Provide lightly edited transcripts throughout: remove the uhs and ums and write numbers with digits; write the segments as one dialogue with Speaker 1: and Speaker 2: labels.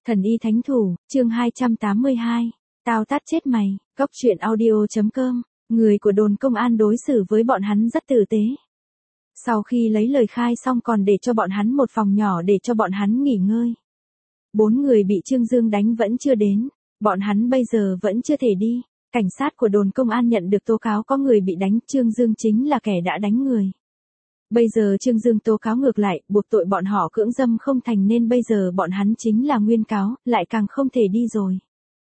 Speaker 1: Thần y thánh thủ, chương 282. Tao tát chết mày, góc truyện audio.com. Người của đồn công an đối xử với bọn hắn rất tử tế. Sau khi lấy lời khai xong còn để cho bọn hắn một phòng nhỏ để cho bọn hắn nghỉ ngơi. 4 người bị Trương Dương đánh vẫn chưa đến, bọn hắn bây giờ vẫn chưa thể đi. Cảnh sát của đồn công an nhận được tố cáo có người bị đánh, Trương Dương chính là kẻ đã đánh người. Bây giờ Trương Dương tố cáo ngược lại, buộc tội bọn họ cưỡng dâm không thành nên bây giờ bọn hắn chính là nguyên cáo, lại càng không thể đi rồi.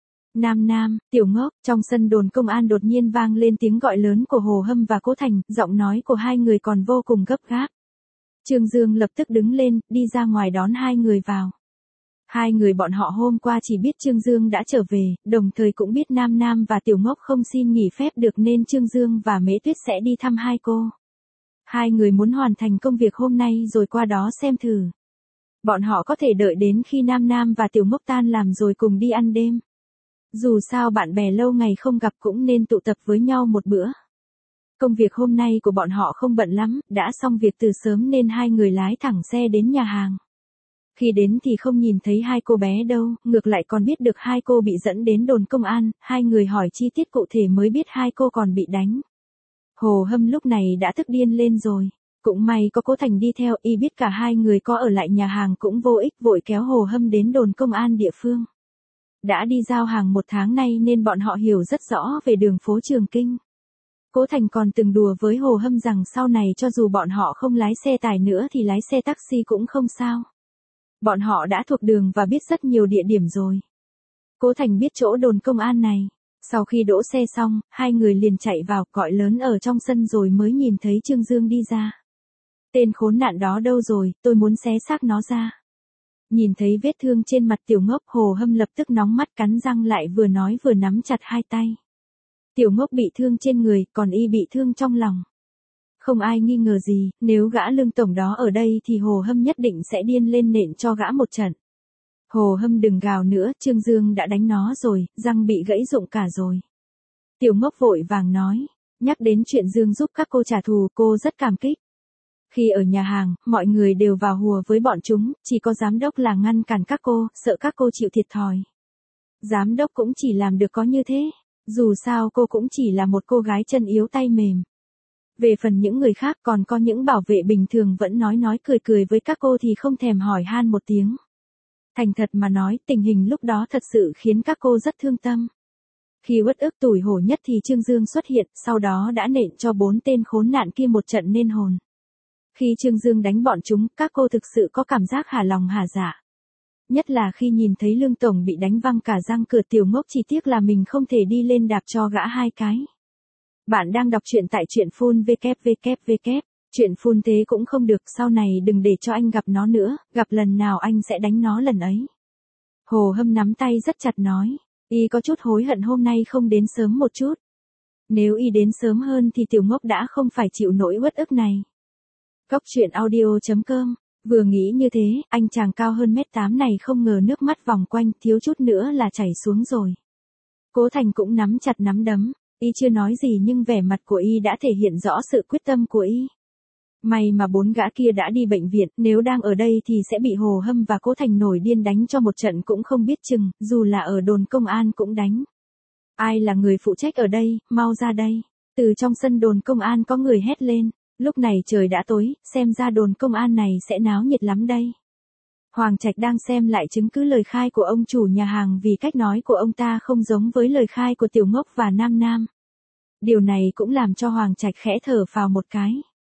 Speaker 1: Nam, Tiểu Ngốc, trong sân đồn công an đột nhiên vang lên tiếng gọi lớn của Hồ Hâm và Cố Thành, giọng nói của hai người còn vô cùng gấp gáp. Trương Dương lập tức đứng lên, đi ra ngoài đón hai người vào. Hai người bọn họ hôm qua chỉ biết Trương Dương đã trở về, đồng thời cũng biết Nam và Tiểu Ngốc không xin nghỉ phép được nên Trương Dương và Mễ Tuyết sẽ đi thăm hai cô. Hai người muốn hoàn thành công việc hôm nay rồi qua đó xem thử. Bọn họ có thể đợi đến khi Nam và Tiểu Ngốc tan làm rồi cùng đi ăn đêm. Dù sao bạn bè lâu ngày không gặp cũng nên tụ tập với nhau một bữa. Công việc hôm nay của bọn họ không bận lắm, đã xong việc từ sớm nên hai người lái thẳng xe đến nhà hàng. Khi đến thì không nhìn thấy hai cô bé đâu, ngược lại còn biết được hai cô bị dẫn đến đồn công an, hai người hỏi chi tiết cụ thể mới biết hai cô còn bị đánh. Hồ Hâm lúc này đã tức điên lên rồi. Cũng may có Cố Thành đi theo, y biết cả hai người có ở lại nhà hàng cũng vô ích, vội kéo Hồ Hâm đến đồn công an địa phương. Đã đi giao hàng 1 tháng nay nên bọn họ hiểu rất rõ về đường phố Trường Kinh. Cố Thành còn từng đùa với Hồ Hâm rằng sau này cho dù bọn họ không lái xe tải nữa thì lái xe taxi cũng không sao. Bọn họ đã thuộc đường và biết rất nhiều địa điểm rồi. Cố Thành biết chỗ đồn công an này. Sau khi đỗ xe xong, hai người liền chạy vào, gọi lớn ở trong sân rồi mới nhìn thấy Trương Dương đi ra. Tên khốn nạn đó đâu rồi, tôi muốn xé xác nó ra. Nhìn thấy vết thương trên mặt Tiểu Ngốc, Hồ Hâm lập tức nóng mắt cắn răng lại vừa nói vừa nắm chặt hai tay. Tiểu Ngốc bị thương trên người, còn y bị thương trong lòng. Không ai nghi ngờ gì, nếu gã Lương tổng đó ở đây thì Hồ Hâm nhất định sẽ điên lên nện cho gã một trận. Hồ Hâm đừng gào nữa, Trương Dương đã đánh nó rồi, răng bị gãy rụng cả rồi. Tiểu Ngốc vội vàng nói, nhắc đến chuyện Dương giúp các cô trả thù, cô rất cảm kích. Khi ở nhà hàng, mọi người đều vào hùa với bọn chúng, chỉ có giám đốc là ngăn cản các cô, sợ các cô chịu thiệt thòi. Giám đốc cũng chỉ làm được có như thế, dù sao cô cũng chỉ là một cô gái chân yếu tay mềm. Về phần những người khác còn có những bảo vệ bình thường vẫn nói cười với các cô thì không thèm hỏi han một tiếng. Thành thật mà nói, tình hình lúc đó thật sự khiến các cô rất thương tâm. Khi uất ức tủi hổ nhất thì Trương Dương xuất hiện, sau đó đã nện cho 4 tên khốn nạn kia một trận nên hồn. Khi Trương Dương đánh bọn chúng, các cô thực sự có cảm giác hả lòng hả dạ. Nhất là khi nhìn thấy Lương tổng bị đánh văng cả răng cửa. Tiểu Ngốc chỉ tiếc là mình không thể đi lên đạp cho gã hai cái. Bạn đang đọc truyện tại truyện phun www. Chuyện phun thế cũng không được, sau này đừng để cho anh gặp nó nữa, gặp lần nào anh sẽ đánh nó lần ấy. Hồ Hâm nắm tay rất chặt nói, y có chút hối hận hôm nay không đến sớm một chút. Nếu y đến sớm hơn thì Tiểu Ngốc đã không phải chịu nỗi uất ức này. Góc truyện audio.com, vừa nghĩ như thế, anh chàng cao hơn 1m8 này không ngờ nước mắt vòng quanh, thiếu chút nữa là chảy xuống rồi. Cố Thành cũng nắm chặt nắm đấm, y chưa nói gì nhưng vẻ mặt của y đã thể hiện rõ sự quyết tâm của y. May mà 4 gã kia đã đi bệnh viện, nếu đang ở đây thì sẽ bị Hồ Hâm và Cố Thành nổi điên đánh cho một trận cũng không biết chừng, dù là ở đồn công an cũng đánh. Ai là người phụ trách ở đây, mau ra đây. Từ trong sân đồn công an có người hét lên, lúc này trời đã tối, xem ra đồn công an này sẽ náo nhiệt lắm đây. Hoàng Trạch đang xem lại chứng cứ lời khai của ông chủ nhà hàng vì cách nói của ông ta không giống với lời khai của Tiểu Ngốc và Nam. Điều này cũng làm cho Hoàng Trạch khẽ thở phào một cái.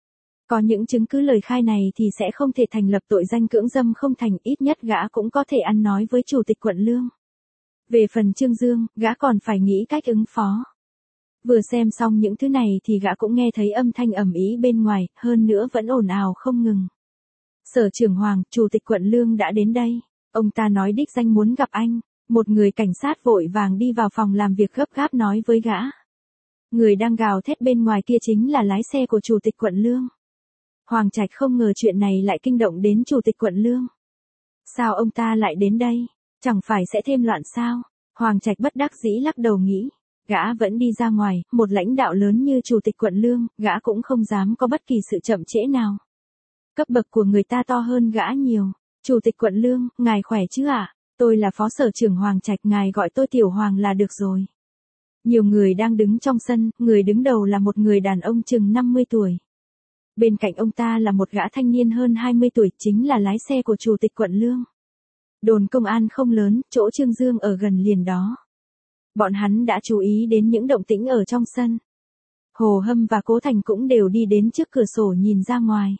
Speaker 1: Có những chứng cứ lời khai này thì sẽ không thể thành lập tội danh cưỡng dâm không thành, ít nhất gã cũng có thể ăn nói với chủ tịch quận Lương. Về phần Trương Dương, gã còn phải nghĩ cách ứng phó. Vừa xem xong những thứ này thì gã cũng nghe thấy âm thanh ầm ĩ bên ngoài, hơn nữa vẫn ồn ào không ngừng. Sở trưởng Hoàng, chủ tịch quận Lương đã đến đây. Ông ta nói đích danh muốn gặp anh. Một người cảnh sát vội vàng đi vào phòng làm việc gấp gáp nói với gã. Người đang gào thét bên ngoài kia chính là lái xe của chủ tịch quận Lương. Hoàng Trạch không ngờ chuyện này lại kinh động đến chủ tịch quận Lương. Sao ông ta lại đến đây? Chẳng phải sẽ thêm loạn sao? Hoàng Trạch bất đắc dĩ lắc đầu nghĩ. Gã vẫn đi ra ngoài, một lãnh đạo lớn như chủ tịch quận Lương, gã cũng không dám có bất kỳ sự chậm trễ nào. Cấp bậc của người ta to hơn gã nhiều. Chủ tịch quận Lương, ngài khỏe chứ ạ? Tôi là phó sở trưởng Hoàng Trạch, ngài gọi tôi Tiểu Hoàng là được rồi. Nhiều người đang đứng trong sân, người đứng đầu là một người đàn ông chừng 50 tuổi. Bên cạnh ông ta là một gã thanh niên hơn 20 tuổi, chính là lái xe của chủ tịch quận Lương. Đồn công an không lớn, chỗ Trương Dương ở gần liền đó. Bọn hắn đã chú ý đến những động tĩnh ở trong sân. Hồ Hâm và Cố Thành cũng đều đi đến trước cửa sổ nhìn ra ngoài.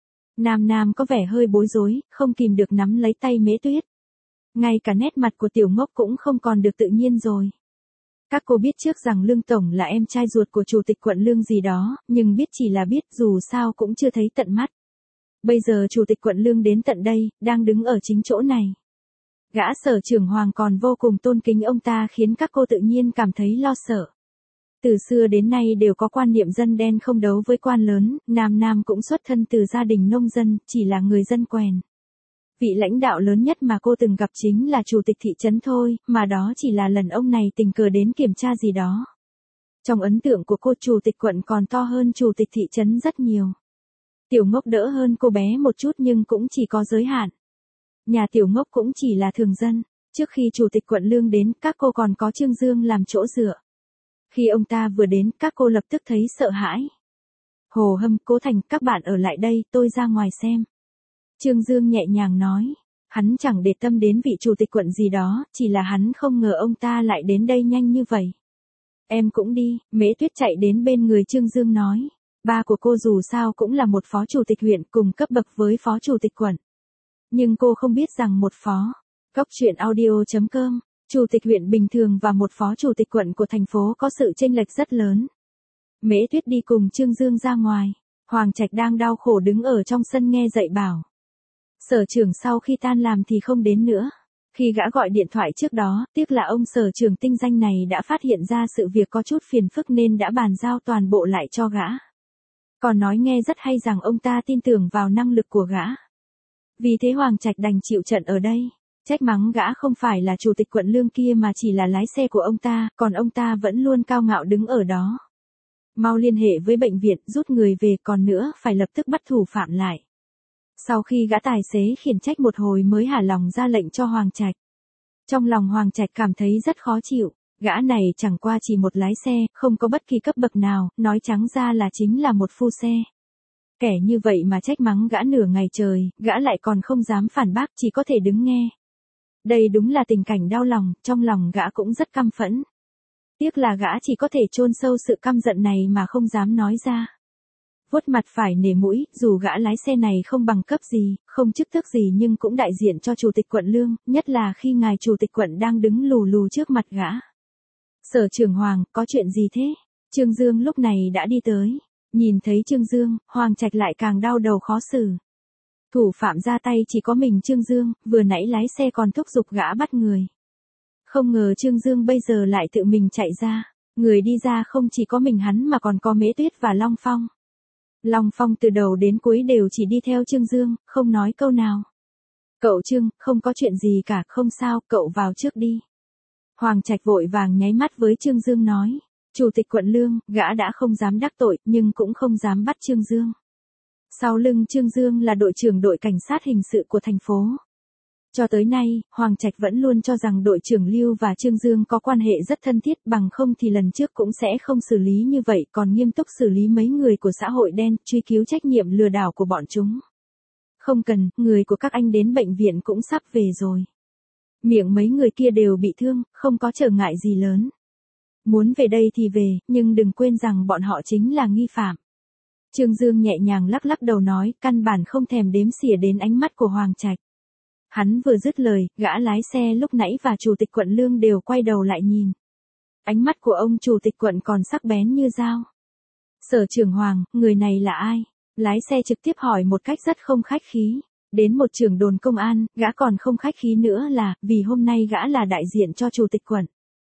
Speaker 1: Nam Nam có vẻ hơi bối rối, không kìm được nắm lấy tay Mễ Tuyết. Ngay cả nét mặt của Tiểu Ngốc cũng không còn được tự nhiên rồi. Các cô biết trước rằng Lương Tổng là em trai ruột của chủ tịch quận Lương gì đó, nhưng biết chỉ là biết, dù sao cũng chưa thấy tận mắt. Bây giờ chủ tịch quận Lương đến tận đây, đang đứng ở chính chỗ này. Gã sở trưởng Hoàng còn vô cùng tôn kính ông ta, khiến các cô tự nhiên cảm thấy lo sợ. Từ xưa đến nay đều có quan niệm dân đen không đấu với quan lớn, Nam Nam cũng xuất thân từ gia đình nông dân, chỉ là người dân quèn. Vị lãnh đạo lớn nhất mà cô từng gặp chính là chủ tịch thị trấn thôi, mà đó chỉ là lần ông này tình cờ đến kiểm tra gì đó. Trong ấn tượng của cô, chủ tịch quận còn to hơn chủ tịch thị trấn rất nhiều. Tiểu Ngốc đỡ hơn cô bé một chút nhưng cũng chỉ có giới hạn. Nhà Tiểu Ngốc cũng chỉ là thường dân. Trước khi chủ tịch quận Lương đến, các cô còn có Trương Dương làm chỗ dựa. Khi ông ta vừa đến, các cô lập tức thấy sợ hãi. Hồ Hâm, Cố Thành, các bạn ở lại đây, tôi ra ngoài xem. Trương Dương nhẹ nhàng nói. Hắn chẳng để tâm đến vị chủ tịch quận gì đó, chỉ là hắn không ngờ ông ta lại đến đây nhanh như vậy. Em cũng đi, Mễ Tuyết chạy đến bên người Trương Dương nói. Ba của cô dù sao cũng là một phó chủ tịch huyện cùng cấp bậc với phó chủ tịch quận. Nhưng cô không biết rằng một phó. Góc truyện audio.com, chủ tịch huyện bình thường và một phó chủ tịch quận của thành phố có sự chênh lệch rất lớn. Mễ Tuyết đi cùng Trương Dương ra ngoài. Hoàng Trạch đang đau khổ đứng ở trong sân nghe dạy bảo. Sở trưởng sau khi tan làm thì không đến nữa. Khi gã gọi điện thoại trước đó, tiếc là ông sở trưởng tinh danh này đã phát hiện ra sự việc có chút phiền phức nên đã bàn giao toàn bộ lại cho gã. Còn nói nghe rất hay rằng ông ta tin tưởng vào năng lực của gã. Vì thế Hoàng Trạch đành chịu trận ở đây. Trách mắng gã không phải là chủ tịch quận Lương kia mà chỉ là lái xe của ông ta, còn ông ta vẫn luôn cao ngạo đứng ở đó. Mau liên hệ với bệnh viện rút người về, còn nữa phải lập tức bắt thủ phạm lại. Sau khi gã tài xế khiển trách một hồi mới hả lòng ra lệnh cho Hoàng Trạch. Trong lòng Hoàng Trạch cảm thấy rất khó chịu, gã này chẳng qua chỉ một lái xe, không có bất kỳ cấp bậc nào, nói trắng ra là chính là một phu xe. Kẻ như vậy mà trách mắng gã nửa ngày trời, gã lại còn không dám phản bác, chỉ có thể đứng nghe. Đây đúng là tình cảnh đau lòng, trong lòng gã cũng rất căm phẫn. Tiếc là gã chỉ có thể chôn sâu sự căm giận này mà không dám nói ra. Vuốt mặt phải nể mũi, dù gã lái xe này không bằng cấp gì, không chức tước gì nhưng cũng đại diện cho chủ tịch quận Lương, nhất là khi ngài chủ tịch quận đang đứng lù lù trước mặt gã. Sở trưởng Hoàng, có chuyện gì thế? Trương Dương lúc này đã đi tới. Nhìn thấy Trương Dương, Hoàng Trạch lại càng đau đầu khó xử. Thủ phạm ra tay chỉ có mình Trương Dương, vừa nãy lái xe còn thúc giục gã bắt người. Không ngờ Trương Dương bây giờ lại tự mình chạy ra. Người đi ra không chỉ có mình hắn mà còn có Mễ Tuyết và Long Phong. Long Phong từ đầu đến cuối đều chỉ đi theo Trương Dương, không nói câu nào. Cậu Trương, không có chuyện gì cả, không sao, cậu vào trước đi. Hoàng Trạch vội vàng nháy mắt với Trương Dương nói. Chủ tịch quận Lương, gã đã không dám đắc tội, nhưng cũng không dám bắt Trương Dương. Sau lưng Trương Dương là đội trưởng đội cảnh sát hình sự của thành phố. Cho tới nay, Hoàng Trạch vẫn luôn cho rằng đội trưởng Lưu và Trương Dương có quan hệ rất thân thiết, bằng không thì lần trước cũng sẽ không xử lý như vậy, còn nghiêm túc xử lý mấy người của xã hội đen, truy cứu trách nhiệm lừa đảo của bọn chúng. Không cần, người của các anh đến bệnh viện cũng sắp về rồi. Miệng mấy người kia đều bị thương, không có trở ngại gì lớn. Muốn về đây thì về, nhưng đừng quên rằng bọn họ chính là nghi phạm. Trương Dương nhẹ nhàng lắc lắc đầu nói, căn bản không thèm đếm xỉa đến ánh mắt của Hoàng Trạch. Hắn vừa dứt lời, gã lái xe lúc nãy và chủ tịch quận Lương đều quay đầu lại nhìn. Ánh mắt của ông chủ tịch quận còn sắc bén như dao. Sở trưởng Hoàng, người này là ai? Lái xe trực tiếp hỏi một cách rất không khách khí. Đến một trưởng đồn công an, gã còn không khách khí nữa là, vì hôm nay gã là đại diện cho chủ tịch quận.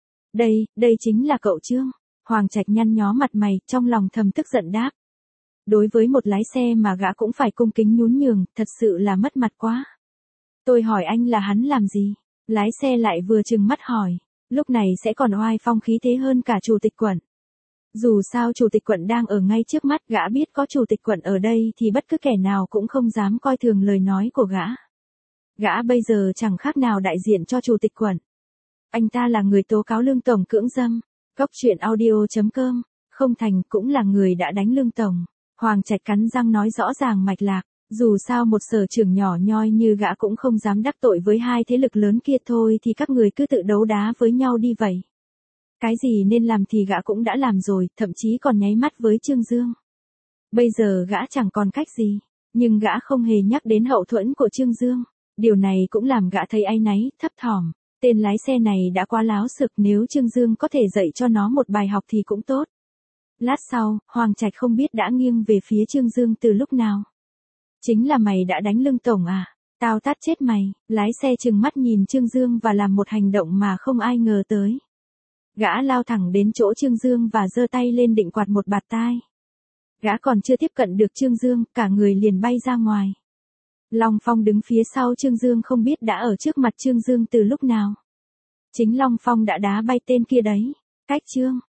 Speaker 1: Đây chính là cậu Trương. Hoàng Trạch nhăn nhó mặt mày, trong lòng thầm tức giận đáp. Đối với một lái xe mà gã cũng phải cung kính nhún nhường, thật sự là mất mặt quá. Tôi hỏi anh là hắn làm gì? Lái xe lại vừa trừng mắt hỏi. Lúc này sẽ còn oai phong khí thế hơn cả chủ tịch quận. Dù sao chủ tịch quận đang ở ngay trước mắt, gã biết có chủ tịch quận ở đây thì bất cứ kẻ nào cũng không dám coi thường lời nói của gã. Gã bây giờ chẳng khác nào đại diện cho chủ tịch quận. Anh ta là người tố cáo Lương Tổng cưỡng dâm. Góc truyện audio.com. Không thành cũng là người đã đánh Lương Tổng. Hoàng Trạch cắn răng nói rõ ràng mạch lạc. Dù sao một sở trưởng nhỏ nhoi như gã cũng không dám đắc tội với hai thế lực lớn kia thôi thì các người cứ tự đấu đá với nhau đi vậy. Cái gì nên làm thì gã cũng đã làm rồi, thậm chí còn nháy mắt với Trương Dương. Bây giờ gã chẳng còn cách gì, nhưng gã không hề nhắc đến hậu thuẫn của Trương Dương. Điều này cũng làm gã thấy áy náy, thấp thỏm. Tên lái xe này đã quá láo xực, nếu Trương Dương có thể dạy cho nó một bài học thì cũng tốt. Lát sau, Hoàng Trạch không biết đã nghiêng về phía Trương Dương từ lúc nào. Chính là mày đã đánh Lương Tổng à? Tao tát chết mày. Lái xe trừng mắt nhìn Trương Dương và làm một hành động mà không ai ngờ tới. Gã lao thẳng đến chỗ Trương Dương và giơ tay lên định quạt một bạt tai. Gã còn chưa tiếp cận được Trương Dương, cả người liền bay ra ngoài. Long Phong đứng phía sau Trương Dương không biết đã ở trước mặt Trương Dương từ lúc nào. Chính Long Phong đã đá bay tên kia đấy. Cách Trương